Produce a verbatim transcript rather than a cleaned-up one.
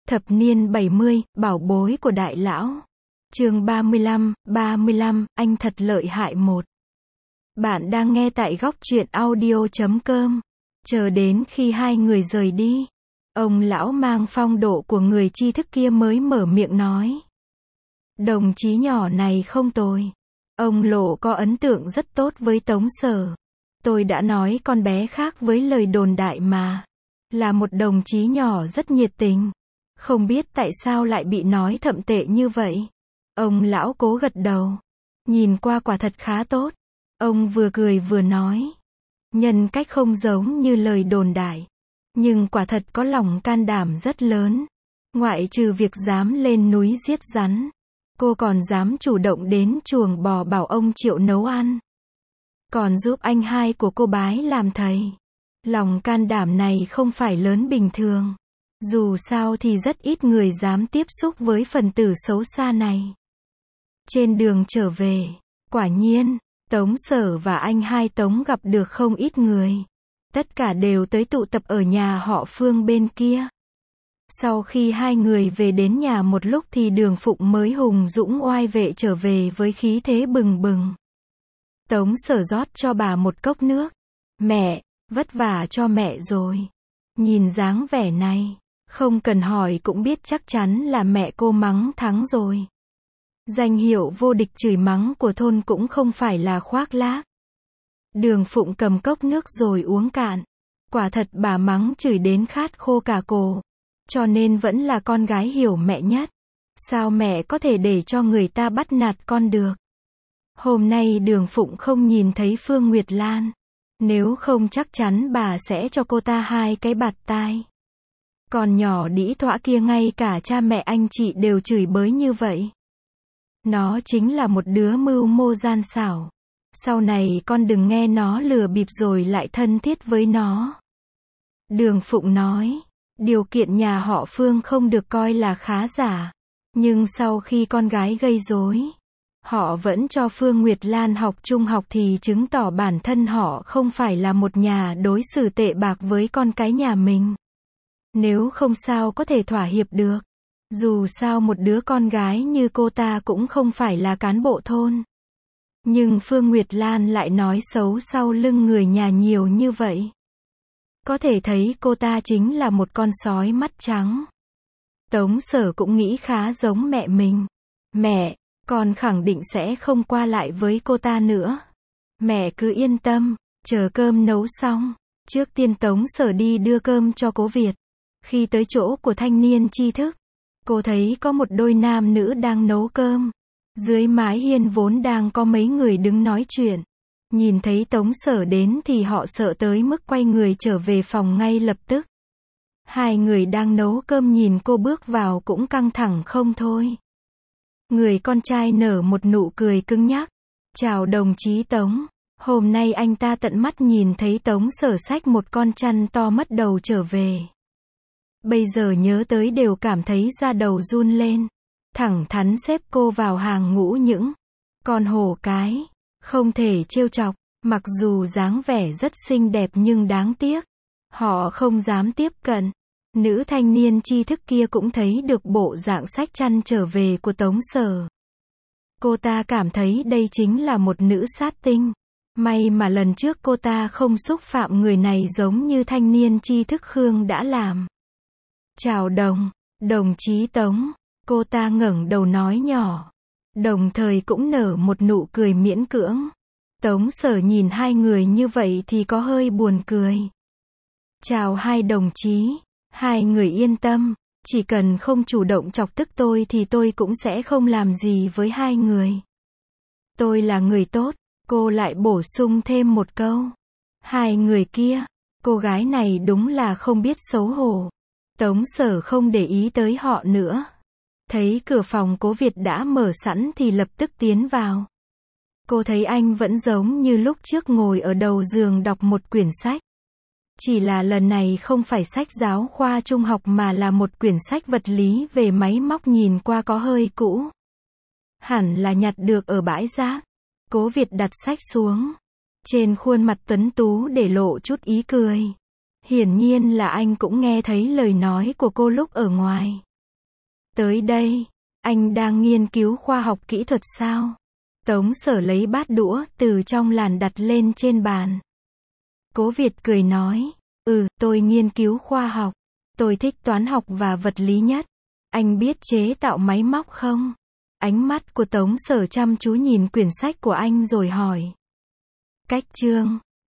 Thập niên bảy mươi, bảo bối của đại lão. Chương ba mươi lăm, ba mươi lăm, anh thật lợi hại một. Bạn đang nghe tại góc truyện audio chấm com. Chờ đến khi hai người rời đi, ông lão mang phong độ của người tri thức kia mới mở miệng nói. Đồng chí nhỏ này không tồi. Ông Lộ có ấn tượng rất tốt với Tống Sở. Tôi đã nói con bé khác với lời đồn đại mà. Là một đồng chí nhỏ rất nhiệt tình. Không biết tại sao lại bị nói thậm tệ như vậy. Ông lão cố gật đầu. Nhìn qua quả thật khá tốt. Ông vừa cười vừa nói. Nhân cách không giống như lời đồn đại. Nhưng quả thật có lòng can đảm rất lớn. Ngoại trừ việc dám lên núi giết rắn, cô còn dám chủ động đến chuồng bò bảo ông Triệu nấu ăn. Còn giúp anh hai của cô bái làm thầy. Lòng can đảm này không phải lớn bình thường. Dù sao thì rất ít người dám tiếp xúc với phần tử xấu xa này. Trên đường trở về, quả nhiên, Tống Sở và anh hai Tống gặp được không ít người. Tất cả đều tới tụ tập ở nhà họ Phương bên kia. Sau khi hai người về đến nhà một lúc thì Đường Phụng mới hùng dũng oai vệ trở về với khí thế bừng bừng. Tống Sở rót cho bà một cốc nước. Mẹ, vất vả cho mẹ rồi. Nhìn dáng vẻ này, không cần hỏi cũng biết chắc chắn là mẹ cô mắng thắng rồi. Danh hiệu vô địch chửi mắng của thôn cũng không phải là khoác lác. Đường Phụng cầm cốc nước rồi uống cạn. Quả thật bà mắng chửi đến khát khô cả cổ. Cho nên vẫn là con gái hiểu mẹ nhất. Sao mẹ có thể để cho người ta bắt nạt con được? Hôm nay Đường Phụng không nhìn thấy Phương Nguyệt Lan. Nếu không chắc chắn bà sẽ cho cô ta hai cái bạt tai. Còn nhỏ đĩ thõa kia ngay cả cha mẹ anh chị đều chửi bới như vậy. Nó chính là một đứa mưu mô gian xảo. Sau này con đừng nghe nó lừa bịp rồi lại thân thiết với nó. Đường Phụng nói, điều kiện nhà họ Phương không được coi là khá giả. Nhưng sau khi con gái gây rối, họ vẫn cho Phương Nguyệt Lan học trung học thì chứng tỏ bản thân họ không phải là một nhà đối xử tệ bạc với con cái nhà mình. Nếu không sao có thể thỏa hiệp được. Dù sao một đứa con gái như cô ta cũng không phải là cán bộ thôn. Nhưng Phương Nguyệt Lan lại nói xấu sau lưng người nhà nhiều như vậy. Có thể thấy cô ta chính là một con sói mắt trắng. Tống Sở cũng nghĩ khá giống mẹ mình. Mẹ, con khẳng định sẽ không qua lại với cô ta nữa. Mẹ cứ yên tâm, chờ cơm nấu xong. Trước tiên Tống Sở đi đưa cơm cho Cố Việt. Khi tới chỗ của thanh niên tri thức, cô thấy có một đôi nam nữ đang nấu cơm. Dưới mái hiên vốn đang có mấy người đứng nói chuyện. Nhìn thấy Tống Sở đến thì họ sợ tới mức quay người trở về phòng ngay lập tức. Hai người đang nấu cơm nhìn cô bước vào cũng căng thẳng không thôi. Người con trai nở một nụ cười cứng nhắc. Chào đồng chí Tống. Hôm nay anh ta tận mắt nhìn thấy Tống Sở xách một con chăn to mất đầu trở về. Bây giờ nhớ tới đều cảm thấy da đầu run lên. Thẳng thắn xếp cô vào hàng ngũ những con hổ cái. Không thể trêu chọc. Mặc dù dáng vẻ rất xinh đẹp nhưng đáng tiếc. Họ không dám tiếp cận. Nữ thanh niên tri thức kia cũng thấy được bộ dạng xách chăn trở về của Tống Sở. Cô ta cảm thấy đây chính là một nữ sát tinh. May mà lần trước cô ta không xúc phạm người này giống như thanh niên tri thức Khương đã làm. Chào đồng, đồng chí Tống. Cô ta ngẩng đầu nói nhỏ. Đồng thời cũng nở một nụ cười miễn cưỡng. Tống Sở nhìn hai người như vậy thì có hơi buồn cười. Chào hai đồng chí. Hai người yên tâm. Chỉ cần không chủ động chọc tức tôi thì tôi cũng sẽ không làm gì với hai người. Tôi là người tốt. Cô lại bổ sung thêm một câu. Hai người kia. Cô gái này đúng là không biết xấu hổ. Tống Sở không để ý tới họ nữa. Thấy cửa phòng Cố Việt đã mở sẵn thì lập tức tiến vào. Cô thấy anh vẫn giống như lúc trước ngồi ở đầu giường đọc một quyển sách. Chỉ là lần này không phải sách giáo khoa trung học mà là một quyển sách vật lý về máy móc nhìn qua có hơi cũ. Hẳn là nhặt được ở bãi rác. Cố Việt đặt sách xuống. Trên khuôn mặt tuấn tú để lộ chút ý cười. Hiển nhiên là anh cũng nghe thấy lời nói của cô lúc ở ngoài. Tới đây, anh đang nghiên cứu khoa học kỹ thuật sao? Tống Sở lấy bát đũa từ trong làn đặt lên trên bàn. Cố Việt cười nói, ừ, tôi nghiên cứu khoa học. Tôi thích toán học và vật lý nhất. Anh biết chế tạo máy móc không? Ánh mắt của Tống Sở chăm chú nhìn quyển sách của anh rồi hỏi. Cách chương